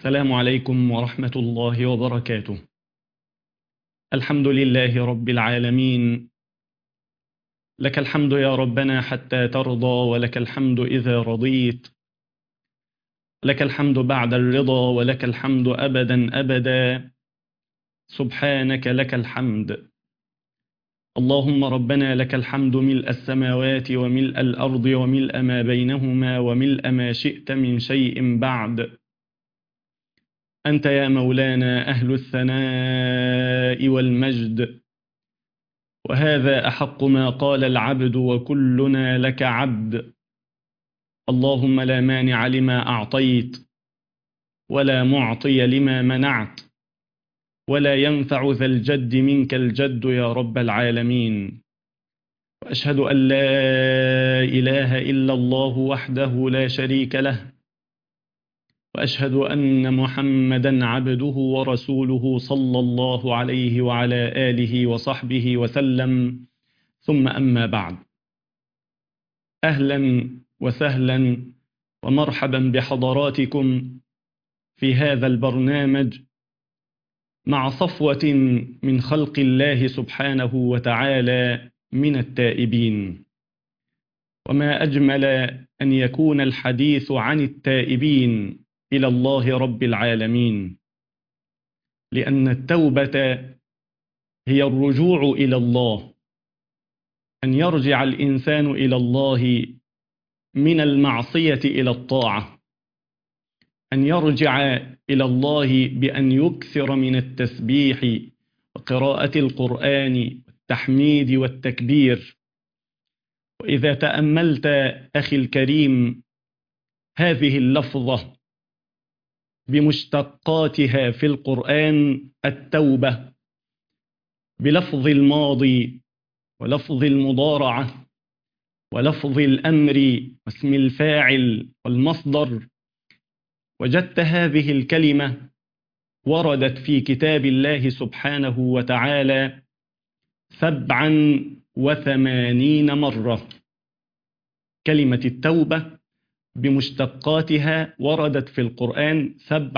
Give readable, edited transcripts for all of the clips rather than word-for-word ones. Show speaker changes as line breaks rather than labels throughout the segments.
السلام عليكم ورحمة الله وبركاته. الحمد لله رب العالمين، لك الحمد يا ربنا حتى ترضى، ولك الحمد إذا رضيت، لك الحمد بعد الرضا، ولك الحمد أبدا أبدا. سبحانك لك الحمد. اللهم ربنا لك الحمد ملء السماوات وملء الأرض وملء ما بينهما وملء ما شئت من شيء بعد. أنت يا مولانا أهل الثناء والمجد، وهذا أحق ما قال العبد وكلنا لك عبد. اللهم لا مانع لما أعطيت، ولا معطي لما منعت، ولا ينفع ذا الجد منك الجد يا رب العالمين. وأشهد أن لا إله إلا الله وحده لا شريك له، وأشهد أن محمدا عبده ورسوله صلى الله عليه وعلى آله وصحبه وسلم. ثم أما بعد، أهلا وسهلا ومرحبا بحضراتكم في هذا البرنامج مع صفوة من خلق الله سبحانه وتعالى من التائبين. وما أجمل أن يكون الحديث عن التائبين إلى الله رب العالمين، لأن التوبة هي الرجوع إلى الله، أن يرجع الإنسان إلى الله من المعصية إلى الطاعة، أن يرجع إلى الله بأن يكثر من التسبيح وقراءة القرآن والتحميد والتكبير. وإذا تأملت أخي الكريم هذه اللفظة بمشتقاتها في القرآن، التوبة بلفظ الماضي ولفظ المضارعة ولفظ الأمر واسم الفاعل والمصدر، وجدت هذه الكلمة وردت في كتاب الله سبحانه وتعالى 87 مرة. كلمة التوبة بمشتقاتها وردت في القرآن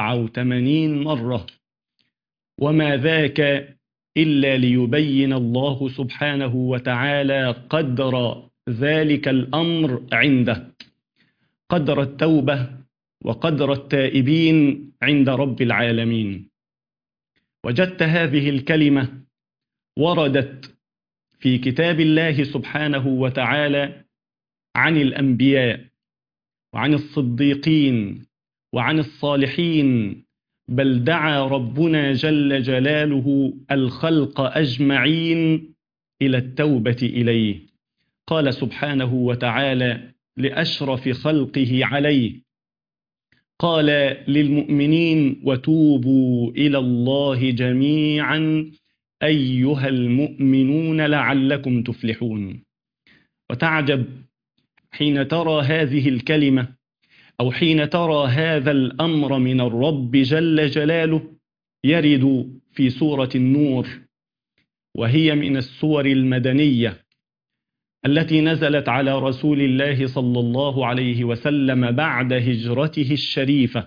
87 مرة، وما ذاك إلا ليبين الله سبحانه وتعالى قدر ذلك الأمر عنده، قدر التوبة وقدر التائبين عند رب العالمين. وجدت هذه الكلمة وردت في كتاب الله سبحانه وتعالى عن الأنبياء وعن الصديقين وعن الصالحين، بل دعا ربنا جل جلاله الخلق أجمعين إلى التوبة إليه. قال سبحانه وتعالى لأشرف خلقه عليه، قال للمؤمنين: وتوبوا إلى الله جميعا أيها المؤمنون لعلكم تفلحون. وتعجب حين ترى هذه الكلمة أو حين ترى هذا الأمر من الرب جل جلاله يرد في سورة النور، وهي من السور المدنية التي نزلت على رسول الله صلى الله عليه وسلم بعد هجرته الشريفة.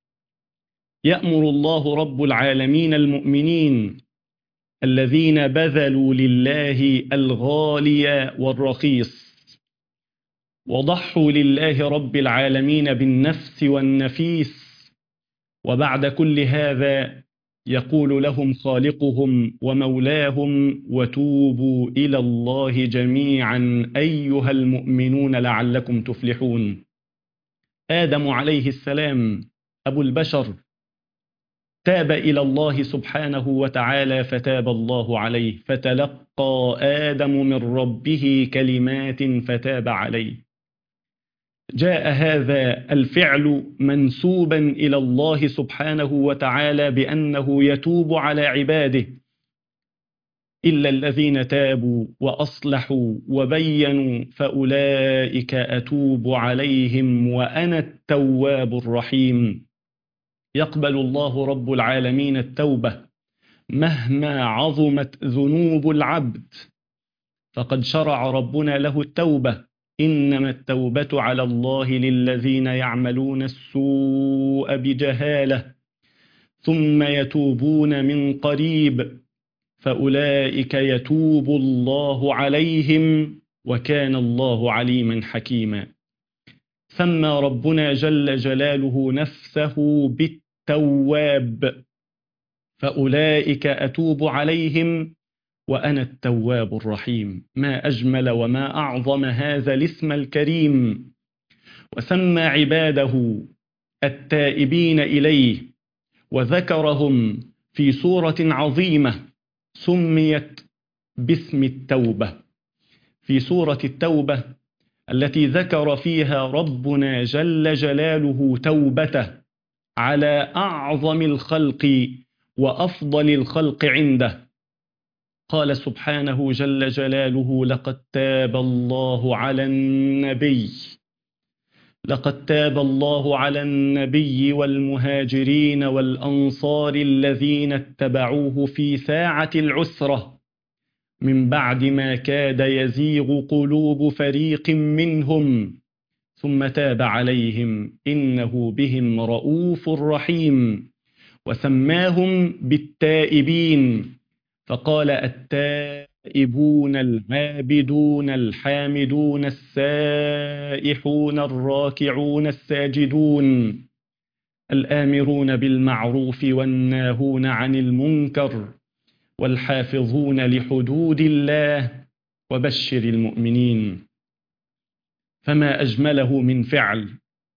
يأمر الله رب العالمين المؤمنين الذين بذلوا لله الغالي والرخيص وضحوا لله رب العالمين بالنفس والنفيس، وبعد كل هذا يقول لهم خالقهم ومولاهم: وتوبوا إلى الله جميعا أيها المؤمنون لعلكم تفلحون. آدم عليه السلام أبو البشر تاب إلى الله سبحانه وتعالى فتاب الله عليه، فتلقى آدم من ربه كلمات فتاب عليه. جاء هذا الفعل منسوبا إلى الله سبحانه وتعالى بأنه يتوب على عباده، إلا الذين تابوا وأصلحوا وبينوا فأولئك أتوب عليهم وأنا التواب الرحيم. يقبل الله رب العالمين التوبة مهما عظمت ذنوب العبد، فقد شرع ربنا له التوبة: إنما التوبة على الله للذين يعملون السوء بجهالة ثم يتوبون من قريب فأولئك يتوب الله عليهم وكان الله عليما حكيما. سمى ربنا جل جلاله نفسه بالتواب، فأولئك أتوب عليهم وأنا التواب الرحيم. ما أجمل وما أعظم هذا الاسم الكريم. وسمى عباده التائبين إليه وذكرهم في سورة عظيمة سميت باسم التوبة، في سورة التوبة التي ذكر فيها ربنا جل جلاله توبته على أعظم الخلق وأفضل الخلق عنده. قال سبحانه جل جلاله: لقد تاب الله على النبي لقد تاب الله على النبي والمهاجرين والأنصار الذين اتبعوه في ساعة العسرة من بعد ما كاد يزيغ قلوب فريق منهم ثم تاب عليهم إنه بهم رؤوف رحيم. وسماهم بالتائبين فقال: التائبون العابدون الحامدون السائحون الراكعون الساجدون الآمرون بالمعروف والناهون عن المنكر والحافظون لحدود الله وبشر المؤمنين. فما أجمله من فعل،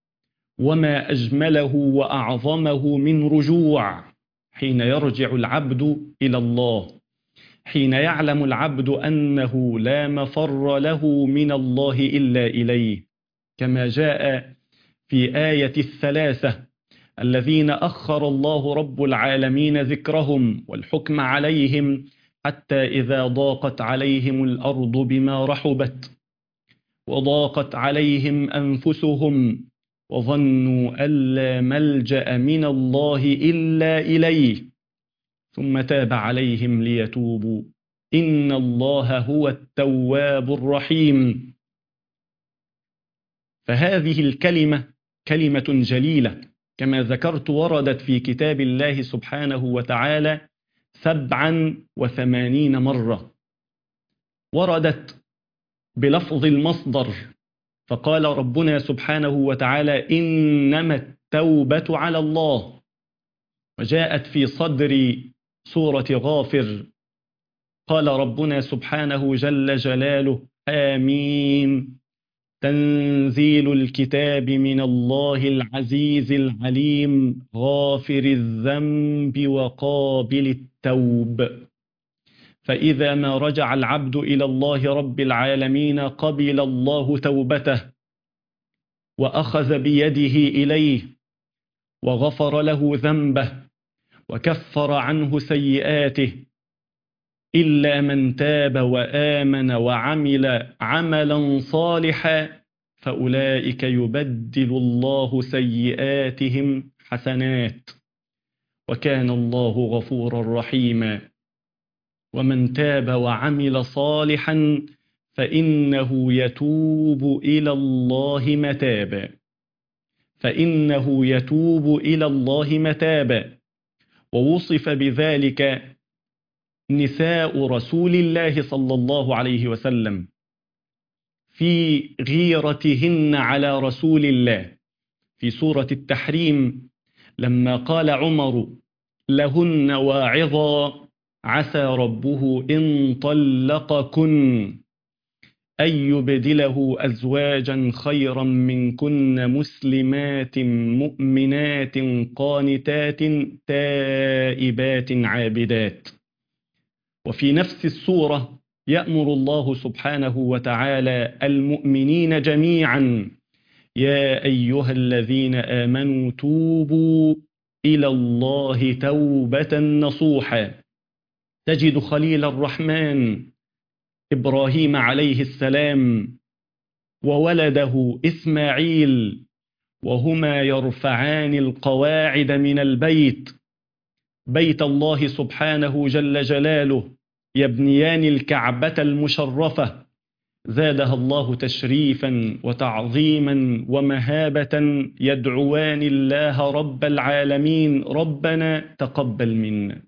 وما أجمله وأعظمه من رجوع حين يرجع العبد إلى الله، حين يعلم العبد أنه لا مفر له من الله إلا إليه، كما جاء في آية الثلاثة الذين أخر الله رب العالمين ذكرهم والحكم عليهم حتى إذا ضاقت عليهم الأرض بما رحبت وضاقت عليهم أنفسهم وظنوا أن لا ملجأ من الله إلا إليه ثم تاب عليهم ليتوبوا إن الله هو التواب الرحيم. فهذه الكلمة كلمة جليلة كما ذكرت، وردت في كتاب الله سبحانه وتعالى 87 مرة. وردت بلفظ المصدر، فقال ربنا سبحانه وتعالى: إنما التوبة على الله. وجاءت في صدر سورة غافر، قال ربنا سبحانه جل جلاله: آمين تنزيل الكتاب من الله العزيز العليم غافر الذنب وقابل التوب. فإذا ما رجع العبد إلى الله رب العالمين قبل الله توبته وأخذ بيده إليه وغفر له ذنبه وكفر عنه سيئاته، إلا من تاب وآمن وعمل عملا صالحا فأولئك يبدل الله سيئاتهم حسنات وكان الله غفورا رحيما. ومن تاب وعمل صالحا فإنه يتوب إلى الله متابا، فإنه يتوب إلى الله متابا. ووصف بذلك نساء رسول الله صلى الله عليه وسلم في غيرتهن على رسول الله في سورة التحريم، لما قال عمر لهن واعظا عسى ربه إن طلقكن أن يبدله أزواجا خيرا منكن مسلمات مؤمنات قانتات تائبات عابدات. وفي نفس السورة يأمر الله سبحانه وتعالى المؤمنين جميعا: يا أيها الذين آمنوا توبوا إلى الله توبة نصوحا. تجد خليل الرحمن إبراهيم عليه السلام وولده إسماعيل وهما يرفعان القواعد من البيت، بيت الله سبحانه جل جلاله، يبنيان الكعبة المشرفة زادها الله تشريفا وتعظيما ومهابة، يدعوان الله رب العالمين: ربنا تقبل منا،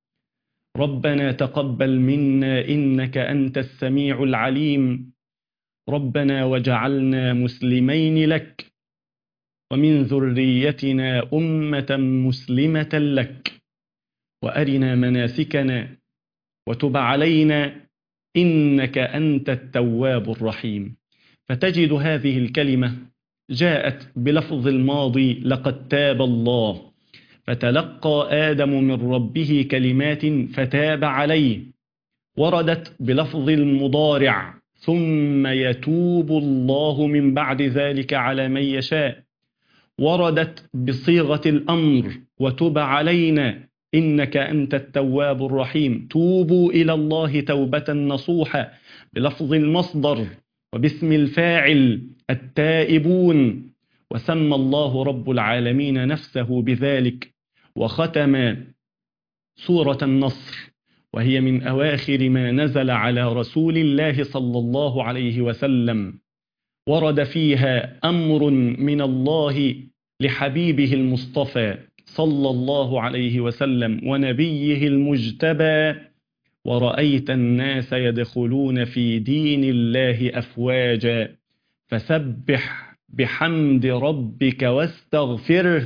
ربنا تقبل منا إنك أنت السميع العليم، ربنا وجعلنا مسلمين لك ومن ذريتنا أمة مسلمة لك، وأرنا مناسكنا وتب علينا إنك أنت التواب الرحيم. فتجد هذه الكلمة جاءت بلفظ الماضي: لقد تاب الله، فتلقى آدم من ربه كلمات فتاب عليه. وردت بلفظ المضارع: ثم يتوب الله من بعد ذلك على من يشاء. وردت بصيغة الأمر: وتب علينا إنك أنت التواب الرحيم، توبوا إلى الله توبة نصوحا، بلفظ المصدر وباسم الفاعل التائبون. وسمى الله رب العالمين نفسه بذلك، وختم سورة النصر وهي من أواخر ما نزل على رسول الله صلى الله عليه وسلم، ورد فيها أمر من الله لحبيبه المصطفى صلى الله عليه وسلم ونبيه المجتبى: ورأيت الناس يدخلون في دين الله أفواجا فسبح بحمد ربك واستغفره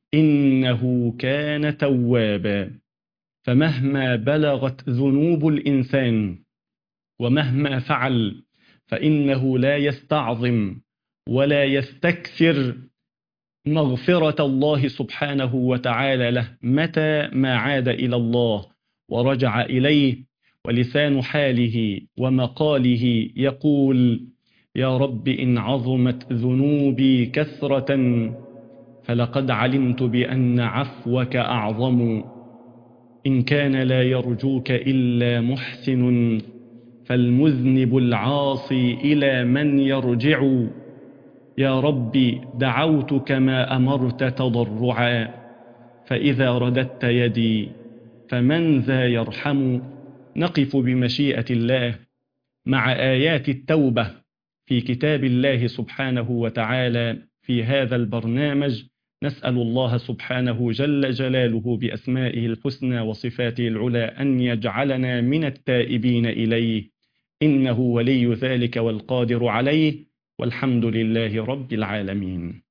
إنه كان توابا. فمهما بلغت ذنوب الإنسان ومهما فعل فإنه لا يستعظم ولا يستكثر مغفرة الله سبحانه وتعالى له متى ما عاد إلى الله ورجع إليه، ولسان حاله ومقاله يقول: يا رب إن عظمت ذنوبي كثرة فلقد علمت بأن عفوك أعظم، إن كان لا يرجوك إلا محسن فالمذنب العاصي إلى من يرجع. يا ربي دعوتك ما أمرت تضرعا، فإذا رددت يدي فمن ذا يرحم. نقف بمشيئة الله مع آيات التوبة في كتاب الله سبحانه وتعالى في هذا البرنامج. نسأل الله سبحانه جل جلاله بأسمائه الحسنى وصفاته العلى أن يجعلنا من التائبين إليه، إنه ولي ذلك والقادر عليه، والحمد لله رب العالمين.